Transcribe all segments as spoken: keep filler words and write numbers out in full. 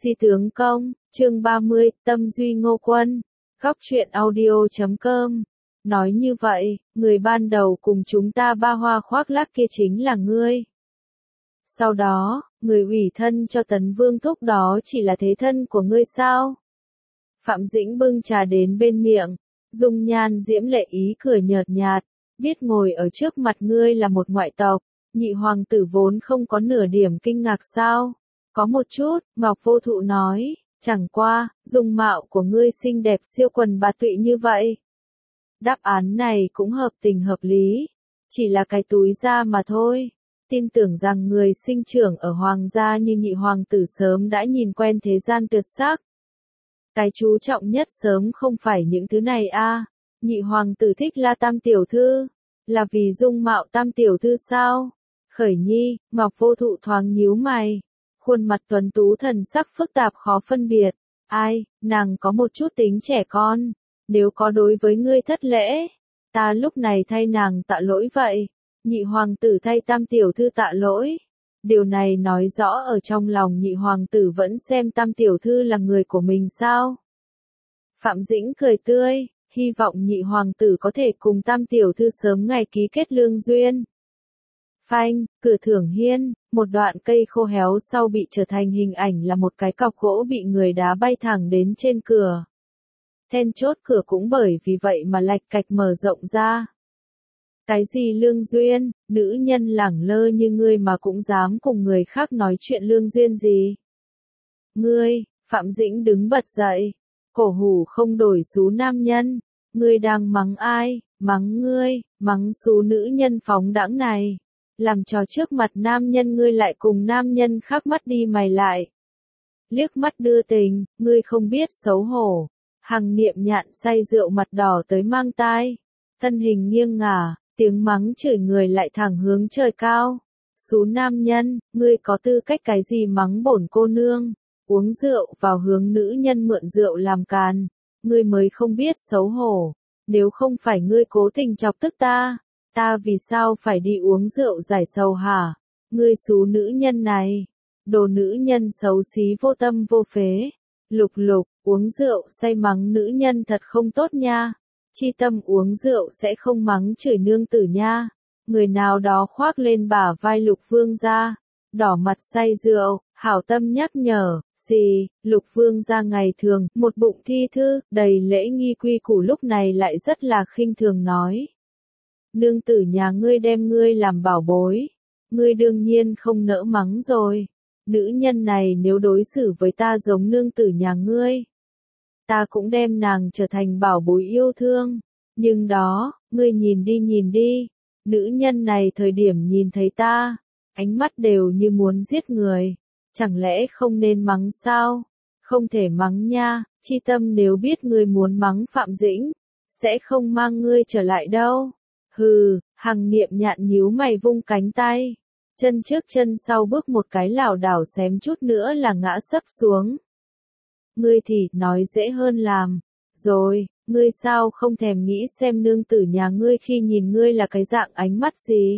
Si tướng công, chương ba mươi, tâm duy ngô quân, góc truyện audio chấm com. Nói như vậy, người ban đầu cùng chúng ta ba hoa khoác lác kia chính là ngươi. Sau đó, người ủy thân cho Tấn Vương Thúc đó chỉ là thế thân của ngươi sao? Phạm Dĩnh bưng trà đến bên miệng, dung nhan diễm lệ ý cười nhợt nhạt, biết ngồi ở trước mặt ngươi là một ngoại tộc, nhị hoàng tử vốn không có nửa điểm kinh ngạc sao? Có một chút, Ngọc Vô Thụ nói, chẳng qua, dung mạo của ngươi xinh đẹp siêu quần bạt tụy như vậy. Đáp án này cũng hợp tình hợp lý, chỉ là cái túi da mà thôi. Tin tưởng rằng người sinh trưởng ở hoàng gia như nhị hoàng tử sớm đã nhìn quen thế gian tuyệt sắc. Cái chú trọng nhất sớm không phải những thứ này a. À. Nhị hoàng tử thích La Tam tiểu thư, là vì dung mạo Tam tiểu thư sao? Khởi nhi, Ngọc Vô Thụ thoáng nhíu mày. Khuôn mặt tuấn tú thần sắc phức tạp khó phân biệt. Ai, nàng có một chút tính trẻ con. Nếu có đối với ngươi thất lễ, ta lúc này thay nàng tạ lỗi vậy. Nhị hoàng tử thay Tam tiểu thư tạ lỗi. Điều này nói rõ ở trong lòng nhị hoàng tử vẫn xem Tam tiểu thư là người của mình sao? Phạm Dĩnh cười tươi, hy vọng nhị hoàng tử có thể cùng Tam tiểu thư sớm ngày ký kết lương duyên. Phanh, cửa thưởng hiên, một đoạn cây khô héo sau bị trở thành hình ảnh là một cái cọc gỗ bị người đá bay thẳng đến trên cửa. Then chốt cửa cũng bởi vì vậy mà lạch cạch mở rộng ra. Cái gì lương duyên, nữ nhân lẳng lơ như ngươi mà cũng dám cùng người khác nói chuyện lương duyên gì? Ngươi, Phạm Dĩnh đứng bật dậy, cổ hủ không đổi xú nam nhân, ngươi đang mắng ai, mắng ngươi, mắng xú nữ nhân phóng đãng này. Làm trò trước mặt nam nhân ngươi lại cùng nam nhân khác mắt đi mày lại. Liếc mắt đưa tình, ngươi không biết xấu hổ. Hằng Niệm Nhạn say rượu mặt đỏ tới mang tai. Thân hình nghiêng ngả, tiếng mắng chửi người lại thẳng hướng trời cao. Xú nam nhân, ngươi có tư cách cái gì mắng bổn cô nương. Uống rượu vào hướng nữ nhân mượn rượu làm càn. Ngươi mới không biết xấu hổ. Nếu không phải ngươi cố tình chọc tức ta. Ta vì sao phải đi uống rượu giải sầu hả? Ngươi xú nữ nhân này. Đồ nữ nhân xấu xí vô tâm vô phế. Lục lục, uống rượu say mắng nữ nhân thật không tốt nha. Chi tâm uống rượu sẽ không mắng chửi nương tử nha. Người nào đó khoác lên bả vai Lục Vương gia. Đỏ mặt say rượu, hảo tâm nhắc nhở. Gì, Lục Vương gia ngày thường, một bụng thi thư, đầy lễ nghi quy củ lúc này lại rất là khinh thường nói. Nương tử nhà ngươi đem ngươi làm bảo bối. Ngươi đương nhiên không nỡ mắng rồi. Nữ nhân này nếu đối xử với ta giống nương tử nhà ngươi, ta cũng đem nàng trở thành bảo bối yêu thương. Nhưng đó, ngươi nhìn đi nhìn đi. Nữ nhân này thời điểm nhìn thấy ta, ánh mắt đều như muốn giết người. Chẳng lẽ không nên mắng sao? Không thể mắng nha, Chi tâm nếu biết ngươi muốn mắng Phạm Dĩnh, sẽ không mang ngươi trở lại đâu. Hừ, Hằng Niệm Nhạn nhíu mày vung cánh tay. Chân trước chân sau bước một cái lảo đảo xém chút nữa là ngã sấp xuống. Ngươi thì nói dễ hơn làm. Rồi, ngươi sao không thèm nghĩ xem nương tử nhà ngươi khi nhìn ngươi là cái dạng ánh mắt gì?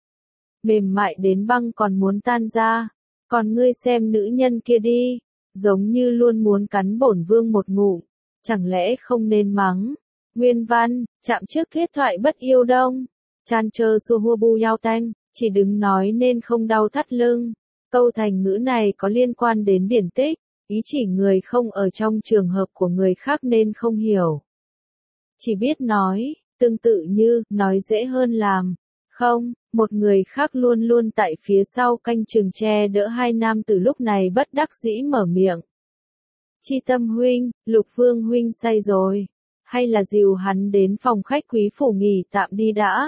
Mềm mại đến băng còn muốn tan ra. Còn ngươi xem nữ nhân kia đi. Giống như luôn muốn cắn bổn vương một ngụm. Chẳng lẽ không nên mắng? Nguyên văn, chạm trước thuyết thoại bất yêu đông. Chan chơ xua hua bu yao tanh, chỉ đứng nói nên không đau thắt lưng. Câu thành ngữ này có liên quan đến điển tích, ý chỉ người không ở trong trường hợp của người khác nên không hiểu. Chỉ biết nói, tương tự như, nói dễ hơn làm. Không, một người khác luôn luôn tại phía sau canh chừng che đỡ hai nam từ lúc này bất đắc dĩ mở miệng. Chi tâm huynh, Lục Vương huynh say rồi. Hay là dìu hắn đến phòng khách quý phủ nghỉ tạm đi đã.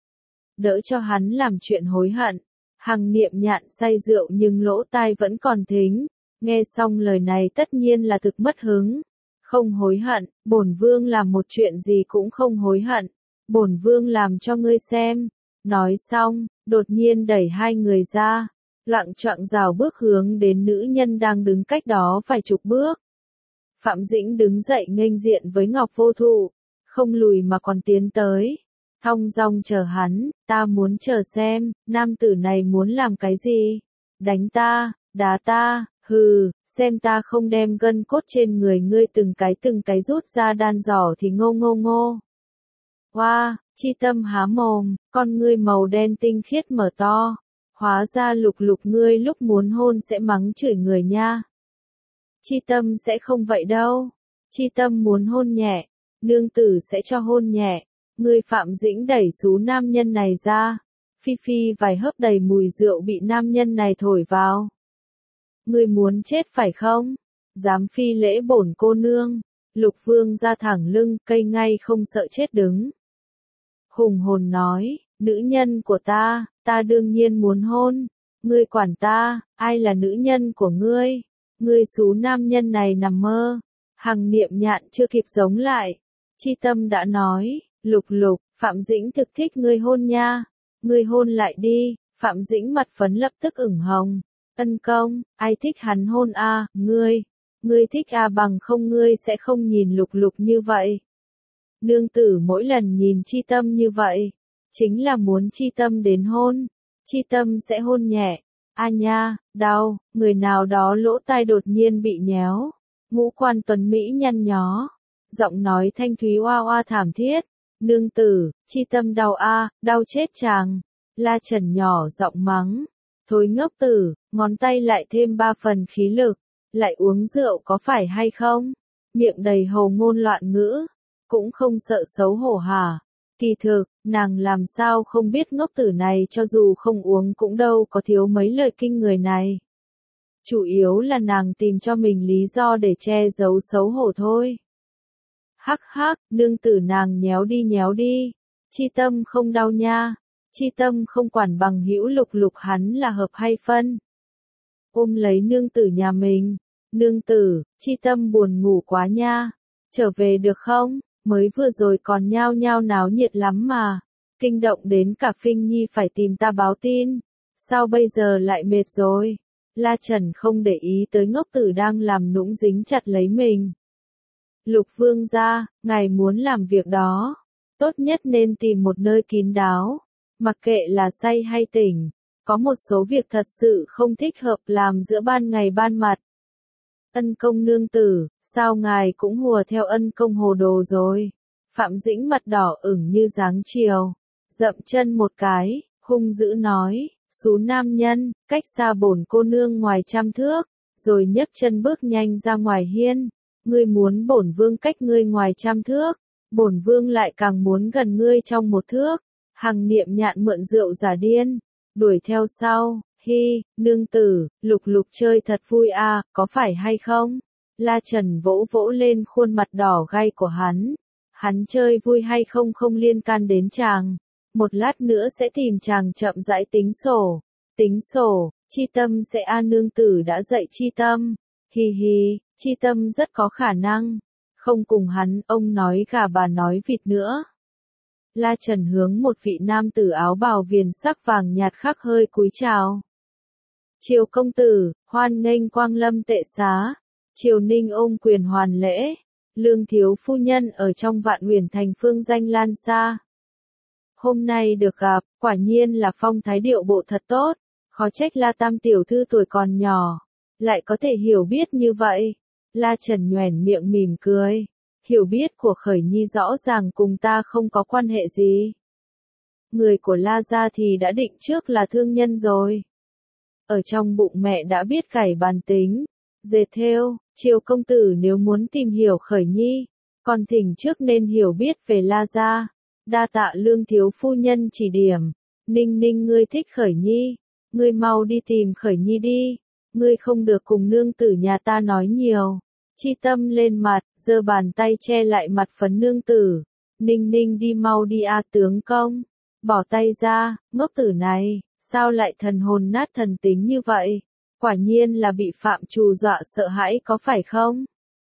Đỡ cho hắn làm chuyện hối hận. Hằng Niệm Nhạn say rượu nhưng lỗ tai vẫn còn thính. Nghe xong lời này tất nhiên là thực mất hứng. Không hối hận, bổn vương làm một chuyện gì cũng không hối hận. Bổn vương làm cho ngươi xem. Nói xong, đột nhiên đẩy hai người ra. Loạng choạng rào bước hướng đến nữ nhân đang đứng cách đó vài chục bước. Phạm Dĩnh đứng dậy nghênh diện với Ngọc Vô Thụ, không lùi mà còn tiến tới. Thong dong chờ hắn, ta muốn chờ xem, nam tử này muốn làm cái gì? Đánh ta, đá ta, hừ, xem ta không đem gân cốt trên người ngươi từng cái từng cái rút ra đan giỏ thì ngô ngô ngô. Hoa, wow, Chi Tâm há mồm, con ngươi màu đen tinh khiết mở to. Hóa ra Lục Lục ngươi lúc muốn hôn sẽ mắng chửi người nha. Chi Tâm sẽ không vậy đâu. Chi Tâm muốn hôn nhẹ, nương tử sẽ cho hôn nhẹ. Ngươi Phạm Dĩnh đẩy xú nam nhân này ra. Phi phi vài hớp đầy mùi rượu bị nam nhân này thổi vào. Ngươi muốn chết phải không? Dám phi lễ bổn cô nương. Lục Vương ra thẳng lưng, cây ngay không sợ chết đứng. Hùng hồn nói, nữ nhân của ta, ta đương nhiên muốn hôn. Ngươi quản ta, ai là nữ nhân của ngươi? Ngươi xú nam nhân này nằm mơ. Hằng Niệm Nhạn chưa kịp giống lại. Chi Tâm đã nói, Lục Lục, Phạm Dĩnh thực thích ngươi hôn nha. Ngươi hôn lại đi. Phạm Dĩnh mặt phấn lập tức ửng hồng. Ân công, ai thích hắn hôn a? À, ngươi. Ngươi thích a à, bằng không ngươi sẽ không nhìn Lục Lục như vậy. Nương tử mỗi lần nhìn Chi Tâm như vậy, chính là muốn Chi Tâm đến hôn. Chi Tâm sẽ hôn nhẹ. A nha, đau, người nào đó lỗ tai đột nhiên bị nhéo. Ngũ quan tuấn Mỹ nhăn nhó. Giọng nói thanh thúy oa oa thảm thiết. Nương tử, Chi Tâm đau a, đau chết chàng. La Trần nhỏ giọng mắng. Thối ngốc tử, ngón tay lại thêm ba phần khí lực. Lại uống rượu có phải hay không? Miệng đầy hồ ngôn loạn ngữ. Cũng không sợ xấu hổ hả? Kỳ thực, nàng làm sao không biết ngốc tử này cho dù không uống cũng đâu có thiếu mấy lời kinh người này. Chủ yếu là nàng tìm cho mình lý do để che giấu xấu hổ thôi. Hắc hắc, nương tử nàng nhéo đi nhéo đi. Chi Tâm không đau nha. Chi Tâm không quản bằng hữu Lục Lục hắn là hợp hay phân. Ôm lấy nương tử nhà mình. Nương tử, Chi Tâm buồn ngủ quá nha. Trở về được không? Mới vừa rồi còn nhao nhao náo nhiệt lắm mà. Kinh động đến cả Phinh Nhi phải tìm ta báo tin. Sao bây giờ lại mệt rồi? La Trần không để ý tới ngốc tử đang làm nũng dính chặt lấy mình. Lục Vương gia, ngài muốn làm việc đó. Tốt nhất nên tìm một nơi kín đáo. Mặc kệ là say hay tỉnh. Có một số việc thật sự không thích hợp làm giữa ban ngày ban mặt. Ân công nương tử, sao ngài cũng hùa theo ân công hồ đồ rồi? Phạm Dĩnh mặt đỏ ửng như dáng chiều. Dậm chân một cái, hung dữ nói, xú nam nhân, cách xa bổn cô nương ngoài trăm thước, rồi nhấc chân bước nhanh ra ngoài hiên. Ngươi muốn bổn vương cách ngươi ngoài trăm thước, bổn vương lại càng muốn gần ngươi trong một thước. Hằng Niệm Nhạn mượn rượu giả điên, đuổi theo sau. Hi, nương tử, Lục Lục chơi thật vui à, có phải hay không? La Trần vỗ vỗ lên khuôn mặt đỏ gay của hắn. Hắn chơi vui hay không không liên can đến chàng. Một lát nữa sẽ tìm chàng chậm rãi tính sổ. Tính sổ, Chi Tâm sẽ a nương tử đã dạy Chi Tâm. Hi hi, Chi Tâm rất có khả năng. Không cùng hắn, ông nói gà bà nói vịt nữa. La Trần hướng một vị nam tử áo bào viền sắc vàng nhạt khắc hơi cúi chào. Triều công tử, hoan nghênh quang lâm tệ xá. Triều Ninh ôm quyền hoàn lễ. Lương thiếu phu nhân ở trong Vạn Huyền thành phương danh lan xa. Hôm nay được gặp, quả nhiên là phong thái điệu bộ thật tốt. Khó trách La Tam tiểu thư tuổi còn nhỏ, lại có thể hiểu biết như vậy. La Trần nhoẻn miệng mỉm cười. Hiểu biết của Khởi Nhi rõ ràng cùng ta không có quan hệ gì. Người của La gia thì đã định trước là thương nhân rồi. Ở trong bụng mẹ đã biết cải bàn tính. Dệt thêu, Triều công tử nếu muốn tìm hiểu Khởi Nhi, còn thỉnh trước nên hiểu biết về La gia. Đa tạ Lương thiếu phu nhân chỉ điểm. Ninh Ninh ngươi thích Khởi Nhi, ngươi mau đi tìm Khởi Nhi đi. Ngươi không được cùng nương tử nhà ta nói nhiều. Chi Tâm lên mặt, giơ bàn tay che lại mặt phấn nương tử. Ninh Ninh đi mau đi a tướng công. Bỏ tay ra, ngốc tử này, sao lại thần hồn nát thần tính như vậy? Quả nhiên là bị Phạm Trù dọa sợ hãi có phải không?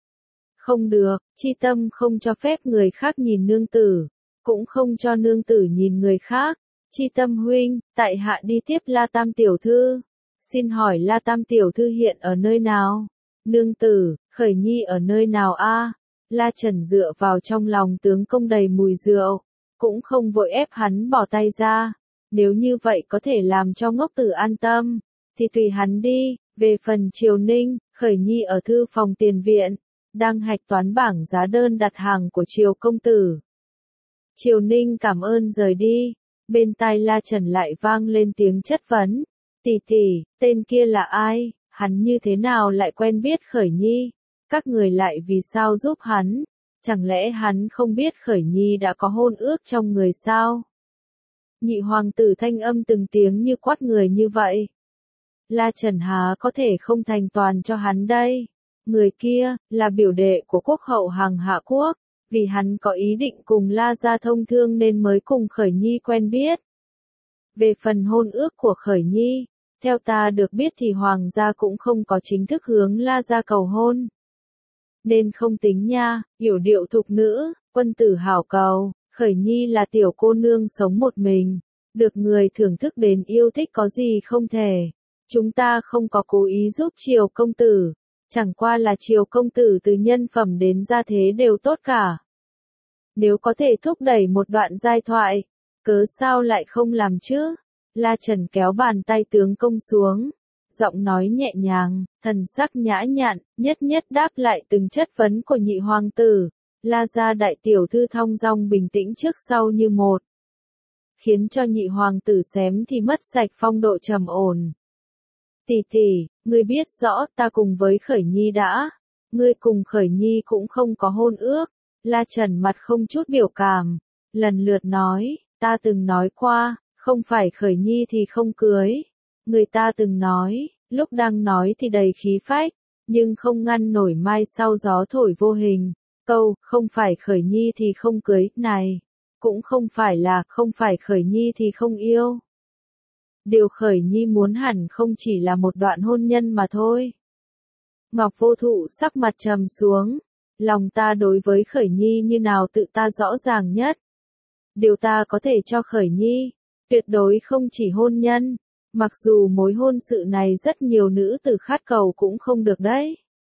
Không được, Chi Tâm không cho phép người khác nhìn nương tử, cũng không cho nương tử nhìn người khác. Chi Tâm huynh, tại hạ đi tiếp La Tam tiểu thư. Xin hỏi La Tam tiểu thư hiện ở nơi nào? Nương tử, Khởi Nhi ở nơi nào a? La Trần dựa vào trong lòng tướng công đầy mùi rượu, cũng không vội ép hắn bỏ tay ra. Nếu như vậy có thể làm cho ngốc tử an tâm, thì tùy hắn đi, Về phần Triều Ninh, Khởi Nhi ở thư phòng tiền viện, đang hạch toán bảng giá đơn đặt hàng của Triều công tử. Triều Ninh cảm ơn rời đi, bên tai La Trần lại vang lên tiếng chất vấn. Tỷ tỷ, tên kia là ai, hắn như thế nào lại quen biết Khởi Nhi, các người lại vì sao giúp hắn, chẳng lẽ hắn không biết Khởi Nhi đã có hôn ước trong người sao? Nhị hoàng tử thanh âm từng tiếng như quát người như vậy. La Trần há có thể không thành toàn cho hắn đây. Người kia, là biểu đệ của quốc hậu hàng Hạ Quốc, vì hắn có ý định cùng La gia thông thương nên mới cùng Khởi Nhi quen biết. Về phần hôn ước của Khởi Nhi, theo ta được biết thì hoàng gia cũng không có chính thức hướng La gia cầu hôn. Nên không tính nha, yểu điệu thục nữ, quân tử hảo cầu, Khởi Nhi là tiểu cô nương sống một mình, được người thưởng thức đến yêu thích có gì không thể. Chúng ta không có cố ý giúp Triều công tử, chẳng qua là Triều công tử từ nhân phẩm đến gia thế đều tốt cả. Nếu có thể thúc đẩy một đoạn giai thoại, cớ sao lại không làm chứ? La Trần kéo bàn tay tướng công xuống, giọng nói nhẹ nhàng, thần sắc nhã nhặn, nhất nhất đáp lại từng chất vấn của nhị hoàng tử. La gia đại tiểu thư thong dong bình tĩnh trước sau như một, khiến cho nhị hoàng tử xém thì mất sạch phong độ trầm ổn. Tỷ tỷ, ngươi biết rõ ta cùng với Khởi Nhi đã, ngươi cùng Khởi Nhi cũng không có hôn ước. La Trần mặt không chút biểu cảm, lần lượt nói, ta từng nói qua, không phải Khởi Nhi thì không cưới. Người ta từng nói, lúc đang nói thì đầy khí phách, nhưng không ngăn nổi mai sau gió thổi vô hình. Câu, không phải Khởi Nhi thì không cưới, này, cũng không phải là không phải Khởi Nhi thì không yêu. Điều Khởi Nhi muốn hẳn không chỉ là một đoạn hôn nhân mà thôi. Ngọc Vô Thụ sắc mặt trầm xuống, lòng ta đối với Khởi Nhi như nào tự ta rõ ràng nhất. Điều ta có thể cho Khởi Nhi, tuyệt đối không chỉ hôn nhân, mặc dù mối hôn sự này rất nhiều nữ tử khát cầu cũng không được đấy.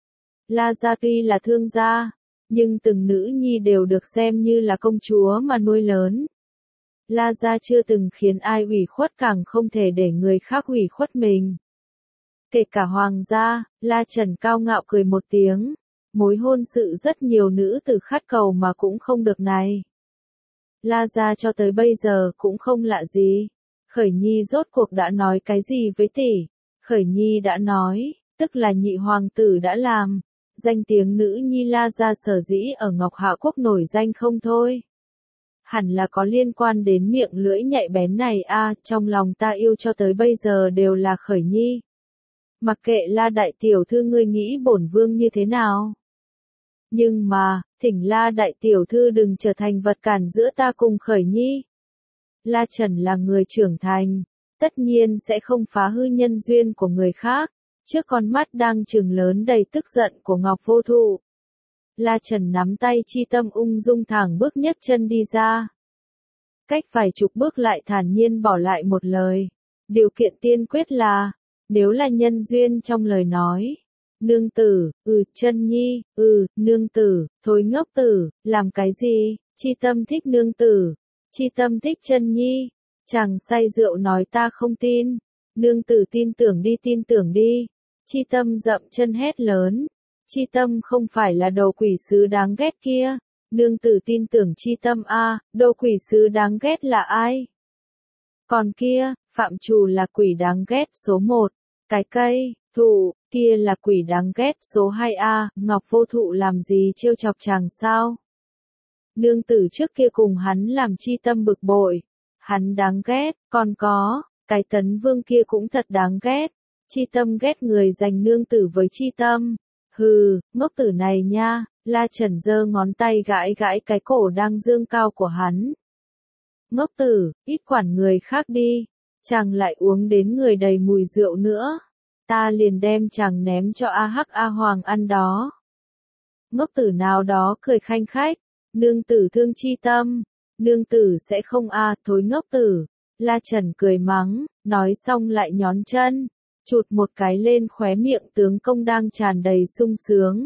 La gia tuy là thương gia, nhưng từng nữ nhi đều được xem như là công chúa mà nuôi lớn. La gia chưa từng khiến ai ủy khuất, càng không thể để người khác ủy khuất mình. Kể cả hoàng gia, La Trần cao ngạo cười một tiếng, mối hôn sự rất nhiều nữ tử khát cầu mà cũng không được này. La gia cho tới bây giờ cũng không lạ gì. Khởi Nhi rốt cuộc đã nói cái gì với tỷ? Khởi Nhi đã nói, tức là nhị hoàng tử đã làm. Danh tiếng nữ nhi La gia sở dĩ ở Ngọc Hạ Quốc nổi danh không thôi. Hẳn là có liên quan đến miệng lưỡi nhạy bén này a, à, trong lòng ta yêu cho tới bây giờ đều là Khởi Nhi. Mặc kệ La đại tiểu thư ngươi nghĩ bổn vương như thế nào. Nhưng mà, thỉnh La đại tiểu thư đừng trở thành vật cản giữa ta cùng Khởi Nhi. La Trần là người trưởng thành, tất nhiên sẽ không phá hư nhân duyên của người khác. Trước con mắt đang trừng lớn đầy tức giận của Ngọc Vô Thụ, La Trần nắm tay Chi Tâm ung dung thẳng bước nhấc chân đi ra. Cách vài chục bước lại thản nhiên bỏ lại một lời. Điều kiện tiên quyết là, nếu là nhân duyên trong lời nói. Nương tử, ừ, chân nhi, ừ, nương tử, thối ngốc tử, làm cái gì? Chi Tâm thích nương tử, Chi Tâm thích chân nhi. Chàng say rượu nói ta không tin. Nương tử tin tưởng đi, tin tưởng đi. Chi Tâm dậm chân hét lớn. Chi Tâm không phải là đồ quỷ sứ đáng ghét kia. Nương tử tin tưởng Chi Tâm a, à, đồ quỷ sứ đáng ghét là ai? Còn kia, Phạm Trù là quỷ đáng ghét số một. Cái cây, thụ, kia là quỷ đáng ghét số hai a, à, Ngọc Vô Thụ làm gì trêu chọc chàng sao? Nương tử trước kia cùng hắn làm Chi Tâm bực bội. Hắn đáng ghét, còn có, cái Tấn Vương kia cũng thật đáng ghét. Chi Tâm ghét người giành nương tử với Chi Tâm. Hừ, ngốc tử này nha. La Trần giơ ngón tay gãi gãi cái cổ đang dương cao của hắn. Ngốc tử, ít quản người khác đi. Chàng lại uống đến người đầy mùi rượu nữa. Ta liền đem chàng ném cho A Hắc A Hoàng ăn đó. Ngốc tử nào đó cười khanh khách. Nương tử thương Chi Tâm. Nương tử sẽ không a, à, thối ngốc tử. La Trần cười mắng, nói xong lại nhón chân. Chụt một cái lên khóe miệng tướng công đang tràn đầy sung sướng.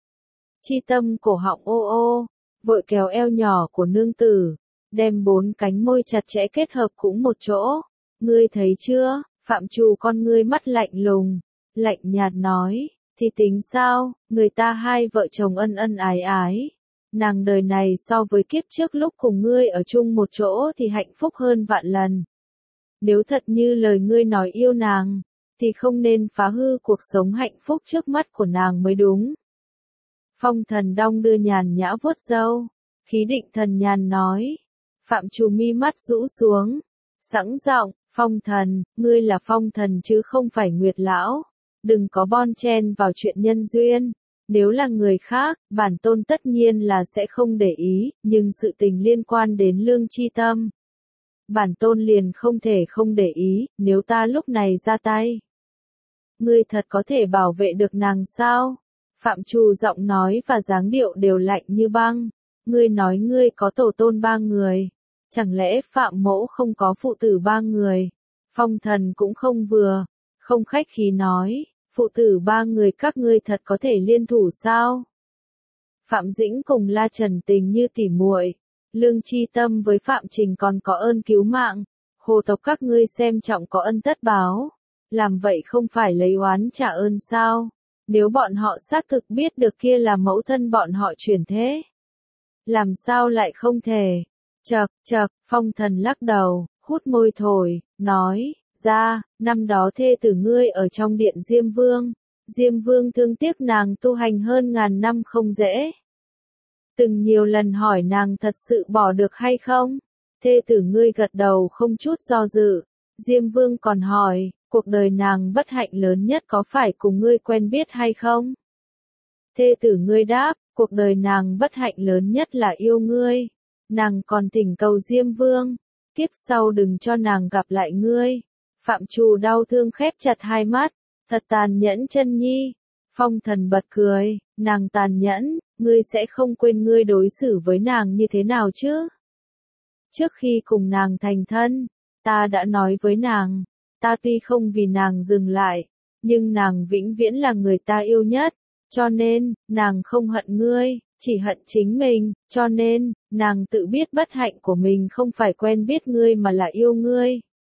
Chi Tâm cổ họng ô ô, vội kéo eo nhỏ của nương tử, đem bốn cánh môi chặt chẽ kết hợp cũng một chỗ. Ngươi thấy chưa, Phạm Trù con ngươi mắt lạnh lùng, lạnh nhạt nói, thì tính sao, người ta hai vợ chồng ân ân ái ái. Nàng đời này so với kiếp trước lúc cùng ngươi ở chung một chỗ thì hạnh phúc hơn vạn lần. Nếu thật như lời ngươi nói yêu nàng, thì không nên phá hư cuộc sống hạnh phúc trước mắt của nàng mới đúng. Phong Thần đong đưa nhàn nhã vuốt râu, khí định thần nhàn nói. Phạm Trù mi mắt rũ xuống, sẵn giọng, Phong Thần, ngươi là Phong Thần chứ không phải Nguyệt Lão, đừng có bon chen vào chuyện nhân duyên. Nếu là người khác, bản tôn tất nhiên là sẽ không để ý, nhưng sự tình liên quan đến lương chi tâm. Bản tôn liền không thể không để ý, nếu ta lúc này ra tay. Ngươi thật có thể bảo vệ được nàng sao? Phạm Trù giọng nói và dáng điệu đều lạnh như băng. Ngươi nói ngươi có tổ tôn ba người. Chẳng lẽ Phạm mẫu không có phụ tử ba người? Phong Thần cũng không vừa, không khách khí nói. Phụ tử ba người các ngươi thật có thể liên thủ sao? Phạm Dĩnh cùng La Trần tình như tỉ muội, lương chi tâm với Phạm Trình còn có ơn cứu mạng, hồ tộc các ngươi xem trọng có ân tất báo, làm vậy không phải lấy oán trả ơn sao? Nếu bọn họ xác thực biết được kia là mẫu thân bọn họ chuyển thế, làm sao lại không thể? Chậc chậc, Phong Thần lắc đầu, hút môi thổi, nói. Ra, năm đó thê tử ngươi ở trong điện Diêm Vương, Diêm Vương thương tiếc nàng tu hành hơn ngàn năm không dễ. Từng nhiều lần hỏi nàng thật sự bỏ được hay không? Thê tử ngươi gật đầu không chút do dự. Diêm Vương còn hỏi, cuộc đời nàng bất hạnh lớn nhất có phải cùng ngươi quen biết hay không? Thê tử ngươi đáp, cuộc đời nàng bất hạnh lớn nhất là yêu ngươi. Nàng còn thỉnh cầu Diêm Vương, kiếp sau đừng cho nàng gặp lại ngươi. Phạm Trù đau thương khép chặt hai mắt, thật tàn nhẫn chân nhi. Phong Thần bật cười, nàng tàn nhẫn, ngươi sẽ không quên ngươi đối xử với nàng như thế nào chứ? Trước khi cùng nàng thành thân, ta đã nói với nàng, ta tuy không vì nàng dừng lại, nhưng nàng vĩnh viễn là người ta yêu nhất, cho nên, nàng không hận ngươi, chỉ hận chính mình, cho nên, nàng tự biết bất hạnh của mình không phải quen biết ngươi mà là yêu ngươi.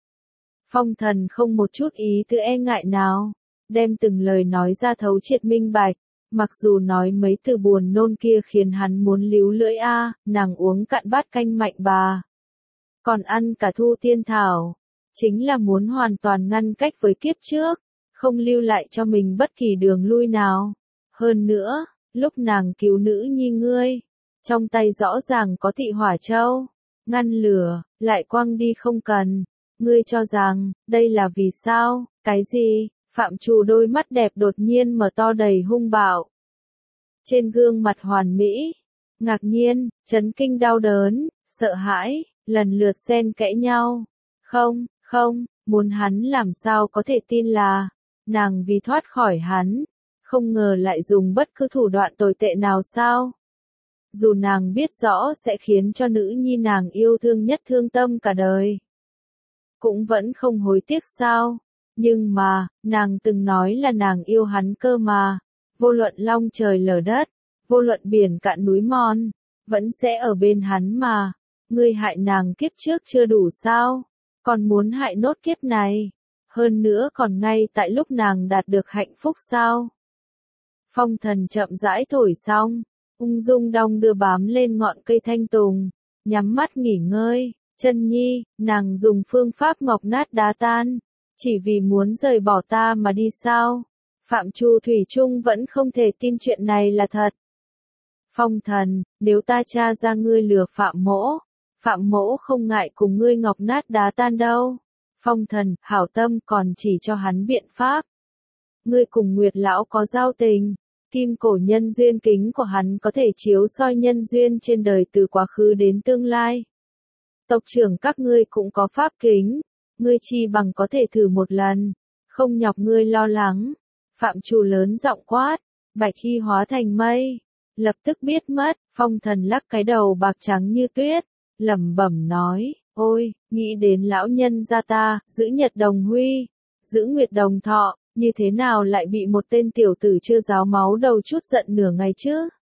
Phong Thần không một chút ý tư e ngại nào, đem từng lời nói ra thấu triệt minh bạch, mặc dù nói mấy từ buồn nôn kia khiến hắn muốn líu lưỡi a, nàng uống cạn bát canh mạnh bà, còn ăn cả thu tiên thảo, chính là muốn hoàn toàn ngăn cách với kiếp trước, không lưu lại cho mình bất kỳ đường lui nào. Hơn nữa, lúc nàng cứu nữ nhi ngươi, trong tay rõ ràng có Tị Hỏa Châu, ngăn lửa, lại quăng đi không cần. Ngươi cho rằng, đây là vì sao, cái gì? Phạm Trù đôi mắt đẹp đột nhiên mở to đầy hung bạo. Trên gương mặt hoàn mỹ, ngạc nhiên, chấn kinh đau đớn, sợ hãi, lần lượt xen kẽ nhau. Không, không, muốn hắn làm sao có thể tin là, nàng vì thoát khỏi hắn, không ngờ lại dùng bất cứ thủ đoạn tồi tệ nào sao? Dù nàng biết rõ sẽ khiến cho nữ nhi nàng yêu thương nhất thương tâm cả đời, cũng vẫn không hối tiếc sao? Nhưng mà, nàng từng nói là nàng yêu hắn cơ mà, vô luận long trời lở đất, vô luận biển cạn núi mòn, vẫn sẽ ở bên hắn mà. Ngươi hại nàng kiếp trước chưa đủ sao? Còn muốn hại nốt kiếp này? Hơn nữa còn ngay tại lúc nàng đạt được hạnh phúc sao? Phong Thần chậm rãi thổi xong, ung dung đong đưa bám lên ngọn cây thanh tùng, nhắm mắt nghỉ ngơi. Chân nhi, nàng dùng phương pháp ngọc nát đá tan, chỉ vì muốn rời bỏ ta mà đi sao? Phạm Trù thủy chung vẫn không thể tin chuyện này là thật. Phong Thần, nếu ta tra ra ngươi lừa Phạm mỗ, Phạm mỗ không ngại cùng ngươi ngọc nát đá tan đâu. Phong Thần, hảo tâm còn chỉ cho hắn biện pháp. Ngươi cùng Nguyệt Lão có giao tình, kim cổ nhân duyên kính của hắn có thể chiếu soi nhân duyên trên đời từ quá khứ đến tương lai. Tộc trưởng các ngươi cũng có pháp kính, ngươi chi bằng có thể thử một lần, không nhọc ngươi lo lắng. Phạm Trù lớn giọng quát, bạch khi hóa thành mây, lập tức biết mất. Phong Thần lắc cái đầu bạc trắng như tuyết, lẩm bẩm nói, ôi, nghĩ đến lão nhân gia ta, giữ nhật đồng huy, giữ nguyệt đồng thọ, như thế nào lại bị một tên tiểu tử chưa ráo máu đầu chút giận nửa ngày chứ?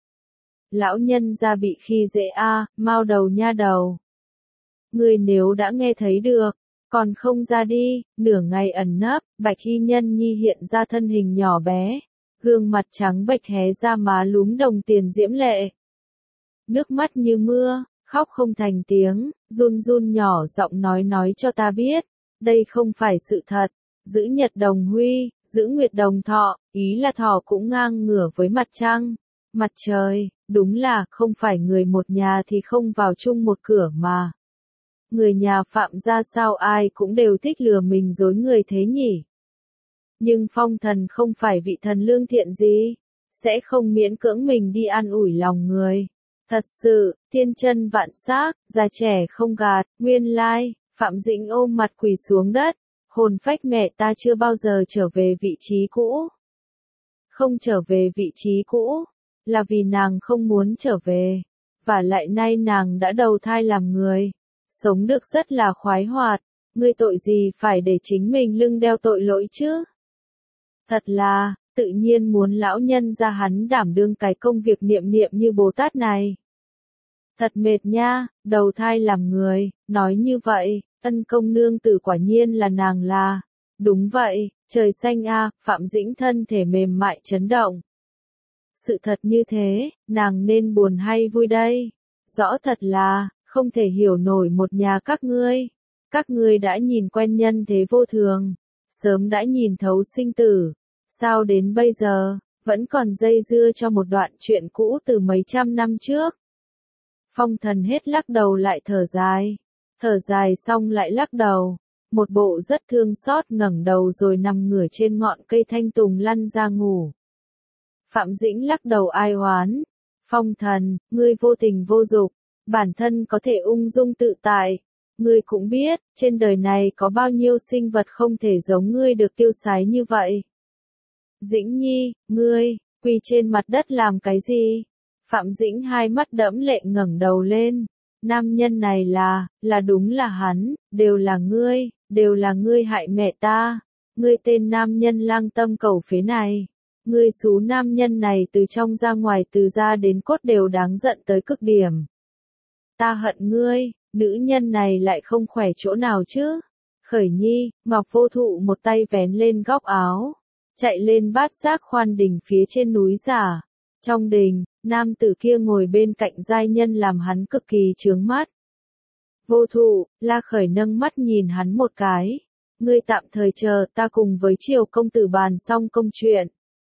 Lão nhân gia bị khi dễ a, mau đầu nha đầu. Ngươi nếu đã nghe thấy được, Còn không ra đi, nửa ngày ẩn nấp, Bạch Y Nhân Nhi hiện ra thân hình nhỏ bé, gương mặt trắng bệch hé ra má lúm đồng tiền diễm lệ. Nước mắt như mưa, khóc không thành tiếng, run run nhỏ giọng nói nói cho ta biết, đây không phải sự thật, giữ nhật đồng huy, giữ nguyệt đồng thọ, ý là thọ cũng ngang ngửa với mặt trăng, mặt trời, đúng là không phải người một nhà thì không vào chung một cửa mà. Người nhà Phạm gia sao ai cũng đều thích lừa mình dối người thế nhỉ? Nhưng Phong Thần không phải vị thần lương thiện gì, sẽ không miễn cưỡng mình đi an ủi lòng người. Thật sự, thiên chân vạn xác, già trẻ không gạt, nguyên lai, Phạm Dĩnh ôm mặt quỳ xuống đất, hồn phách mẹ ta chưa bao giờ trở về vị trí cũ. Không trở về vị trí cũ, là vì nàng không muốn trở về, và lại nay nàng đã đầu thai làm người, sống được rất là khoái hoạt, ngươi tội gì phải để chính mình lưng đeo tội lỗi chứ? Thật là, tự nhiên muốn lão nhân ra hắn đảm đương cái công việc niệm niệm như Bồ Tát này. Thật mệt nha, đầu thai làm người, nói như vậy, ân công nương tử quả nhiên là nàng là. Đúng vậy, trời xanh a, Phạm Dĩnh thân thể mềm mại chấn động. Sự thật như thế, nàng nên buồn hay vui đây? Rõ thật là, không thể hiểu nổi một nhà các ngươi. Các ngươi đã nhìn quen nhân thế vô thường, sớm đã nhìn thấu sinh tử. Sao đến bây giờ, vẫn còn dây dưa cho một đoạn chuyện cũ từ mấy trăm năm trước? Phong Thần hết lắc đầu lại thở dài. Thở dài xong lại lắc đầu. Một bộ rất thương xót ngẩng đầu rồi nằm ngửa trên ngọn cây thanh tùng lăn ra ngủ. Phạm Dĩnh lắc đầu ai oán. Phong Thần, ngươi vô tình vô dục, bản thân có thể ung dung tự tại. Ngươi cũng biết, trên đời này có bao nhiêu sinh vật không thể giống ngươi được tiêu sái như vậy. Dĩnh Nhi, ngươi, quỳ trên mặt đất làm cái gì? Phạm Dĩnh hai mắt đẫm lệ ngẩng đầu lên. Nam nhân này là, là đúng là hắn, đều là ngươi, đều là ngươi hại mẹ ta. Ngươi tên nam nhân lang tâm cầu phế này. Ngươi xú nam nhân này từ trong ra ngoài từ ra đến cốt đều đáng giận tới cực điểm. Ta hận ngươi, nữ nhân này lại không khỏe chỗ nào chứ? Khởi Nhi, Ngọc Vô Thụ một tay vén lên góc áo, chạy lên bát giác khoan đình phía trên núi giả. Trong đình, nam tử kia ngồi bên cạnh giai nhân làm hắn cực kỳ chướng mắt. Vô Thụ, La Khởi nâng mắt nhìn hắn một cái. Ngươi tạm thời chờ ta cùng với Triều công tử bàn xong công chuyện.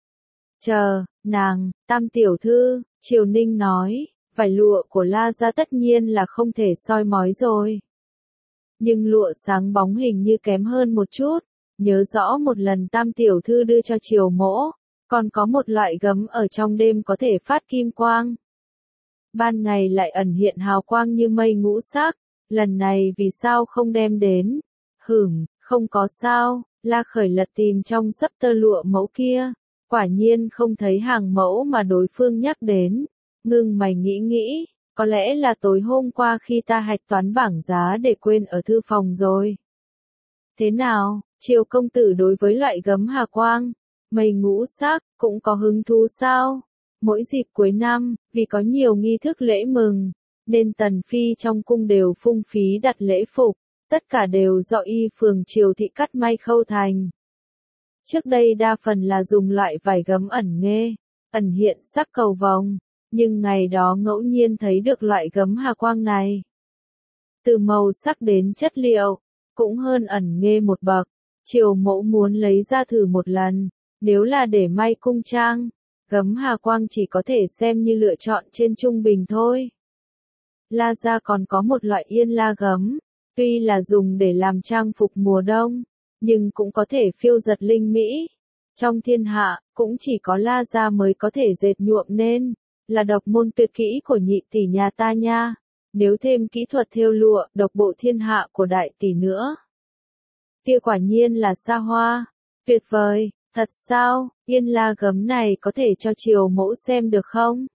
Chờ, nàng, Tam tiểu thư, Triều Ninh nói, vải lụa của La gia tất nhiên là không thể soi mói rồi. Nhưng lụa sáng bóng hình như kém hơn một chút, nhớ rõ một lần Tam tiểu thư đưa cho Triều mỗ, còn có một loại gấm ở trong đêm có thể phát kim quang. Ban ngày lại ẩn hiện hào quang như mây ngũ sắc, lần này vì sao không đem đến? Hửm, không có sao, La Khởi lật tìm trong sấp tơ lụa mẫu kia, quả nhiên không thấy hàng mẫu mà đối phương nhắc đến. Ngưng mày nghĩ nghĩ, có lẽ là tối hôm qua khi ta hạch toán bảng giá để quên ở thư phòng rồi. Thế nào, Triều công tử đối với loại gấm hà quang, mây ngũ sắc, cũng có hứng thú sao? Mỗi dịp cuối năm, vì có nhiều nghi thức lễ mừng, nên tần phi trong cung đều phung phí đặt lễ phục, tất cả đều do y phường Triều thị cắt may khâu thành. Trước đây đa phần là dùng loại vải gấm ẩn nghê, ẩn hiện sắc cầu vồng, nhưng ngày đó ngẫu nhiên thấy được loại gấm hà quang này. Từ màu sắc đến chất liệu, cũng hơn ẩn nghê một bậc. Triều mẫu muốn lấy ra thử một lần, nếu là để may cung trang, gấm hà quang chỉ có thể xem như lựa chọn trên trung bình thôi. La gia còn có một loại yên la gấm, tuy là dùng để làm trang phục mùa đông, nhưng cũng có thể phiêu giật linh mỹ. Trong thiên hạ, cũng chỉ có La gia mới có thể dệt nhuộm nên, là độc môn tuyệt kỹ của nhị tỷ nhà ta nha. Nếu thêm kỹ thuật thêu lụa, độc bộ thiên hạ của đại tỷ nữa. Kia quả nhiên là xa hoa, tuyệt vời, thật sao, yên la gấm này có thể cho Triều mẫu xem được không?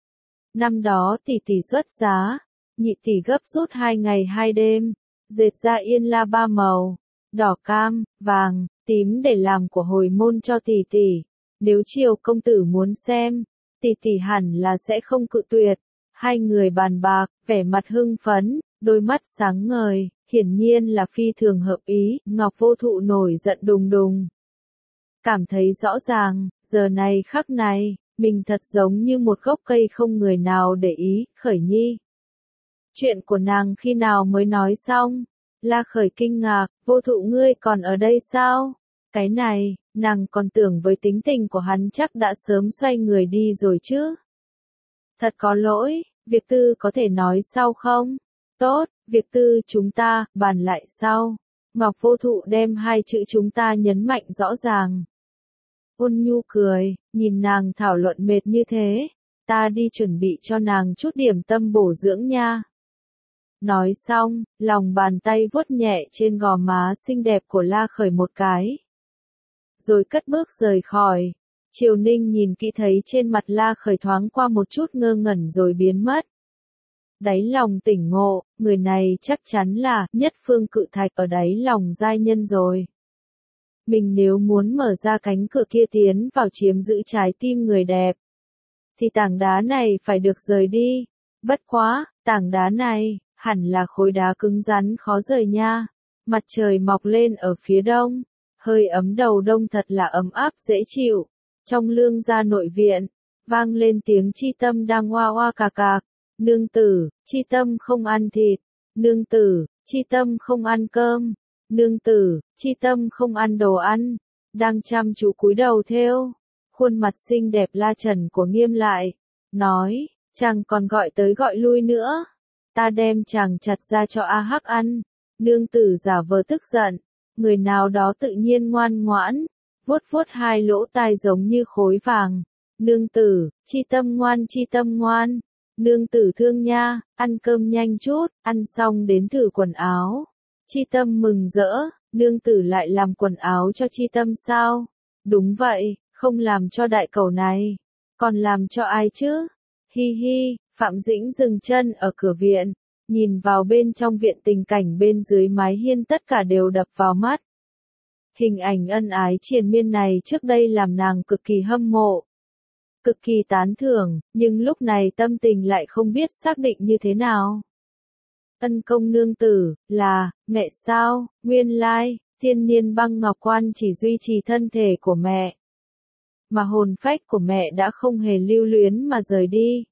Năm đó tỷ tỷ xuất giá, nhị tỷ gấp rút hai ngày hai đêm, dệt ra yên la ba màu, đỏ cam, vàng, tím để làm của hồi môn cho tỷ tỷ. Nếu Triều công tử muốn xem, tỷ tỷ hẳn là sẽ không cự tuyệt. Hai người bàn bạc, vẻ mặt hưng phấn, đôi mắt sáng ngời, hiển nhiên là phi thường hợp ý, Ngọc Vô Thụ nổi giận đùng đùng. Cảm thấy rõ ràng, giờ này khắc này, mình thật giống như một gốc cây không người nào để ý, Khởi Nhi. Chuyện của nàng khi nào mới nói xong? La Khởi kinh ngạc, Vô Thụ ngươi còn ở đây sao? Cái này, nàng còn tưởng với tính tình của hắn chắc đã sớm xoay người đi rồi chứ. Thật có lỗi, việc tư có thể nói sau không? Tốt, việc tư chúng ta, bàn lại sau. Ngọc Vô Thụ đem hai chữ chúng ta nhấn mạnh rõ ràng. Ôn nhu cười, nhìn nàng thảo luận mệt như thế, ta đi chuẩn bị cho nàng chút điểm tâm bổ dưỡng nha. Nói xong, lòng bàn tay vuốt nhẹ trên gò má xinh đẹp của La Khởi một cái. Rồi cất bước rời khỏi. Triều Ninh nhìn kỹ thấy trên mặt La Khởi thoáng qua một chút ngơ ngẩn rồi biến mất. Đáy lòng tỉnh ngộ, người này chắc chắn là Nhất Phương Cự Thạch ở đáy lòng giai nhân rồi. Mình nếu muốn mở ra cánh cửa kia tiến vào chiếm giữ trái tim người đẹp, thì tảng đá này phải được rời đi. Bất quá, tảng đá này, hẳn là khối đá cứng rắn khó rời nha. Mặt trời mọc lên ở phía đông, hơi ấm đầu đông thật là ấm áp dễ chịu. Trong lương gia nội viện, vang lên tiếng Chi Tâm đang oa oa cà cạc. Nương tử, Chi Tâm không ăn thịt. Nương tử, Chi Tâm không ăn cơm. Nương tử, Chi Tâm không ăn đồ ăn. Đang chăm chú cúi đầu thêu. Khuôn mặt xinh đẹp La Trần của Nghiêm lại. Nói, chàng còn gọi tới gọi lui nữa. Ta đem chàng chặt ra cho A Hắc ăn. Nương tử giả vờ tức giận. Người nào đó tự nhiên ngoan ngoãn. Vuốt vuốt hai lỗ tai giống như khối vàng. Nương tử, Chi Tâm ngoan Chi Tâm ngoan. Nương tử thương nha, ăn cơm nhanh chút, ăn xong đến thử quần áo. Chi Tâm mừng rỡ, nương tử lại làm quần áo cho Chi Tâm sao? Đúng vậy, không làm cho đại cẩu này. Còn làm cho ai chứ? Hi hi, Phạm Dĩnh dừng chân ở cửa viện, nhìn vào bên trong viện tình cảnh bên dưới mái hiên tất cả đều đập vào mắt. Hình ảnh ân ái triền miên này trước đây làm nàng cực kỳ hâm mộ. Cực kỳ tán thưởng, nhưng lúc này tâm tình lại không biết xác định như thế nào. Ân công nương tử, là, mẹ sao, nguyên lai, thiên niên băng ngọc quan chỉ duy trì thân thể của mẹ. Mà hồn phách của mẹ đã không hề lưu luyến mà rời đi.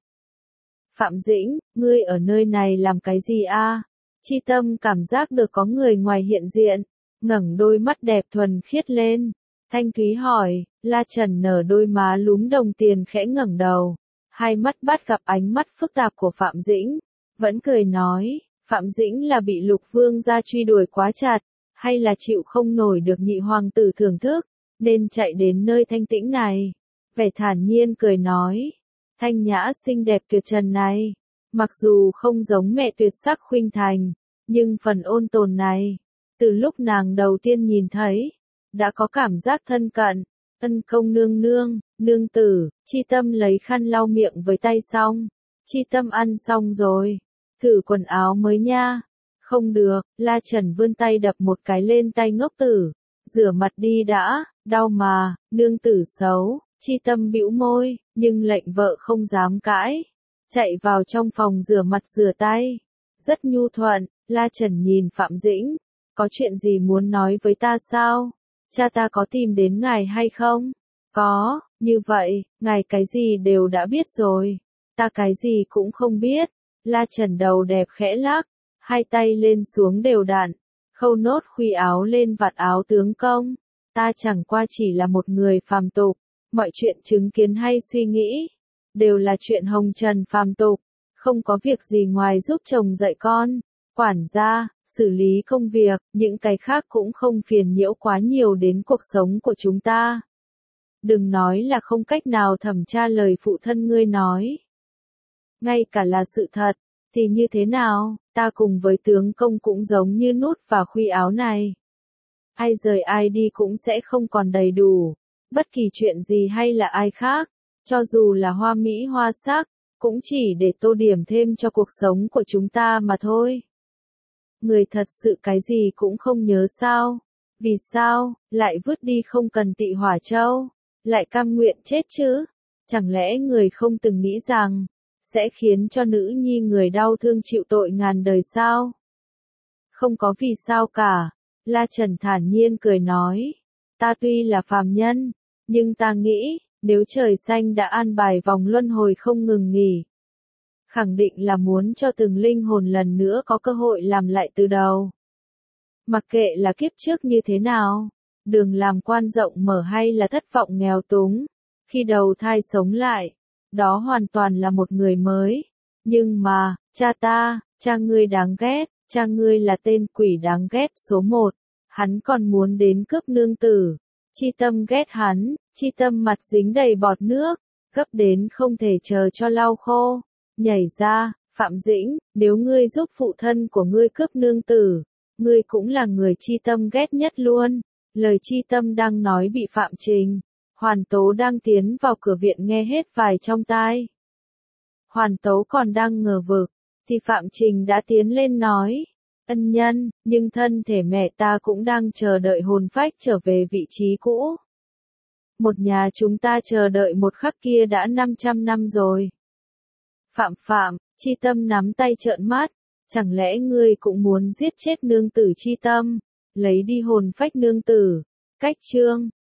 Phạm Dĩnh, ngươi ở nơi này làm cái gì a? Chi Tâm cảm giác được có người ngoài hiện diện, ngẩng đôi mắt đẹp thuần khiết lên. Thanh Thúy hỏi, La Trần nở đôi má lúm đồng tiền khẽ ngẩng đầu, hai mắt bắt gặp ánh mắt phức tạp của Phạm Dĩnh, vẫn cười nói, Phạm Dĩnh là bị Lục Vương gia truy đuổi quá chặt, hay là chịu không nổi được nhị hoàng tử thưởng thức, nên chạy đến nơi thanh tĩnh này. Vẻ thản nhiên cười nói, thanh nhã xinh đẹp tuyệt trần này, mặc dù không giống mẹ tuyệt sắc khuynh thành, nhưng phần ôn tồn này, từ lúc nàng đầu tiên nhìn thấy, đã có cảm giác thân cận. Ân công nương nương, nương tử, Chi Tâm lấy khăn lau miệng với tay xong. Chi Tâm ăn xong rồi, thử quần áo mới nha. Không được, La Trần vươn tay đập một cái lên tay ngốc tử. Rửa mặt đi đã, đau mà, nương tử xấu. Chi Tâm bĩu môi, nhưng lệnh vợ không dám cãi. Chạy vào trong phòng rửa mặt rửa tay. Rất nhu thuận, La Trần nhìn Phạm Dĩnh. Có chuyện gì muốn nói với ta sao? Cha ta có tìm đến ngài hay không? Có, như vậy, ngài cái gì đều đã biết rồi. Ta cái gì cũng không biết. La Trần đầu đẹp khẽ lắc, hai tay lên xuống đều đặn, khâu nốt khuy áo lên vạt áo tướng công. Ta chẳng qua chỉ là một người phàm tục, mọi chuyện chứng kiến hay suy nghĩ, đều là chuyện hồng trần phàm tục, không có việc gì ngoài giúp chồng dạy con, quản gia, xử lý công việc, những cái khác cũng không phiền nhiễu quá nhiều đến cuộc sống của chúng ta. Đừng nói là không cách nào thẩm tra lời phụ thân ngươi nói. Ngay cả là sự thật, thì như thế nào, ta cùng với tướng công cũng giống như nút vào khuy áo này. Ai rời ai đi cũng sẽ không còn đầy đủ, bất kỳ chuyện gì hay là ai khác, cho dù là hoa mỹ hoa sắc, cũng chỉ để tô điểm thêm cho cuộc sống của chúng ta mà thôi. Người thật sự cái gì cũng không nhớ sao? Vì sao, lại vứt đi không cần Tị Hỏa Châu, lại cam nguyện chết chứ? Chẳng lẽ người không từng nghĩ rằng, sẽ khiến cho nữ nhi người đau thương chịu tội ngàn đời sao? Không có vì sao cả, La Trần thản nhiên cười nói. Ta tuy là phàm nhân, nhưng ta nghĩ, nếu trời xanh đã an bài vòng luân hồi không ngừng nghỉ, khẳng định là muốn cho từng linh hồn lần nữa có cơ hội làm lại từ đầu. Mặc kệ là kiếp trước như thế nào, đường làm quan rộng mở hay là thất vọng nghèo túng, khi đầu thai sống lại, đó hoàn toàn là một người mới. Nhưng mà, cha ta, cha ngươi đáng ghét, cha ngươi là tên quỷ đáng ghét số một, hắn còn muốn đến cướp nương tử. Chi Tâm ghét hắn, Chi Tâm mặt dính đầy bọt nước, gấp đến không thể chờ cho lau khô, nhảy ra, Phạm Dĩnh, nếu ngươi giúp phụ thân của ngươi cướp nương tử, ngươi cũng là người Chi Tâm ghét nhất luôn. Lời Chi Tâm đang nói bị Phạm Trình, Hoàn Tố đang tiến vào cửa viện nghe hết vài trong tai. Hoàn Tố còn đang ngờ vực, thì Phạm Trình đã tiến lên nói, ân nhân, nhưng thân thể mẹ ta cũng đang chờ đợi hồn phách trở về vị trí cũ. Một nhà chúng ta chờ đợi một khắc kia đã năm trăm năm rồi. Phạm Phạm, Chi Tâm nắm tay trợn mắt, chẳng lẽ ngươi cũng muốn giết chết nương tử Chi Tâm, lấy đi hồn phách nương tử. Cách chương